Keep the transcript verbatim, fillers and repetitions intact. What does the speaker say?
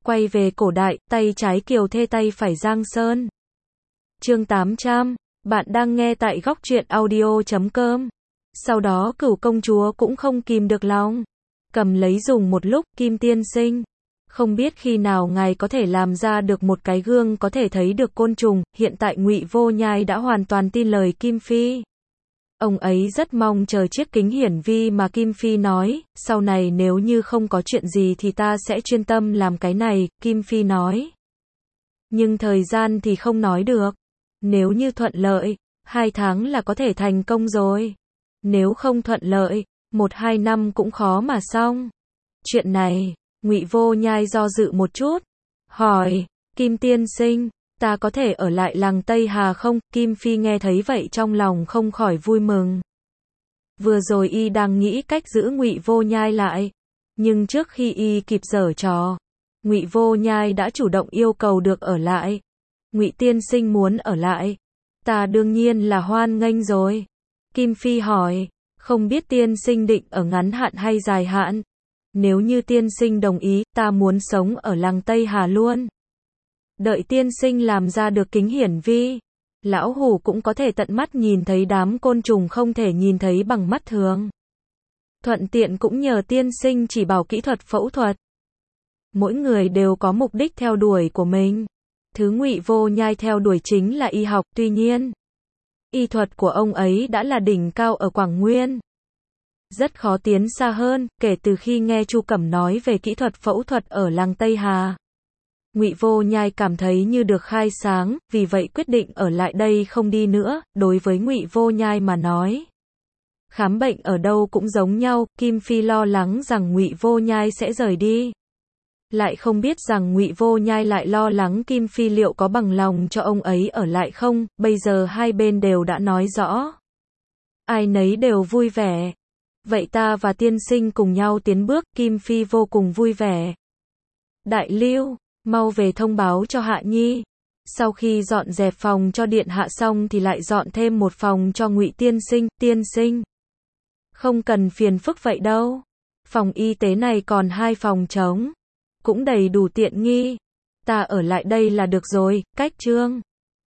Quay về cổ đại, tay trái Kiều Thê tay phải Giang Sơn. Chương tám trăm, bạn đang nghe tại góc truyện audio chấm com. Sau đó Cửu công chúa cũng không kìm được lòng, cầm lấy dùng một lúc, Kim tiên sinh, không biết khi nào ngài có thể làm ra được một cái gương có thể thấy được côn trùng. Hiện tại Ngụy Vô Nhai đã hoàn toàn tin lời Kim Phi. Ông ấy rất mong chờ chiếc kính hiển vi mà Kim Phi nói, sau này nếu như không có chuyện gì thì ta sẽ chuyên tâm làm cái này, Kim Phi nói. Nhưng thời gian thì không nói được. Nếu như thuận lợi, hai tháng là có thể thành công rồi. Nếu không thuận lợi, một hai năm cũng khó mà xong. Chuyện này, Ngụy Vô Nhai do dự một chút, hỏi, Kim tiên sinh, ta có thể ở lại làng Tây Hà không? Kim Phi nghe thấy vậy trong lòng không khỏi vui mừng. Vừa rồi y đang nghĩ cách giữ Ngụy Vô Nhai lại, nhưng trước khi y kịp giở trò, Ngụy Vô Nhai đã chủ động yêu cầu được ở lại. Ngụy tiên sinh muốn ở lại, ta đương nhiên là hoan nghênh rồi. Kim Phi hỏi, không biết tiên sinh định ở ngắn hạn hay dài hạn? Nếu như tiên sinh đồng ý, ta muốn sống ở làng Tây Hà luôn. Đợi tiên sinh làm ra được kính hiển vi, lão hủ cũng có thể tận mắt nhìn thấy đám côn trùng không thể nhìn thấy bằng mắt thường. Thuận tiện cũng nhờ tiên sinh chỉ bảo kỹ thuật phẫu thuật. Mỗi người đều có mục đích theo đuổi của mình. Thứ Ngụy Vô Nhai theo đuổi chính là y học, tuy nhiên, y thuật của ông ấy đã là đỉnh cao ở Quảng Nguyên. Rất khó tiến xa hơn, kể từ khi nghe Chu Cẩm nói về kỹ thuật phẫu thuật ở làng Tây Hà. Ngụy Vô Nhai cảm thấy như được khai sáng, vì vậy quyết định ở lại đây không đi nữa. Đối với Ngụy Vô Nhai mà nói, khám bệnh ở đâu cũng giống nhau. Kim Phi lo lắng rằng Ngụy Vô Nhai sẽ rời đi, lại không biết rằng Ngụy Vô Nhai lại lo lắng Kim Phi liệu có bằng lòng cho ông ấy ở lại không. Bây giờ hai bên đều đã nói rõ, ai nấy đều vui vẻ. Vậy ta và tiên sinh cùng nhau tiến bước. Kim Phi vô cùng vui vẻ. Đại Lưu, mau về thông báo cho Hạ Nhi. Sau khi dọn dẹp phòng cho điện hạ xong thì lại dọn thêm một phòng cho Ngụy tiên sinh. Tiên sinh, không cần phiền phức vậy đâu. Phòng y tế này còn hai phòng trống, cũng đầy đủ tiện nghi. Ta ở lại đây là được rồi. Cách Trương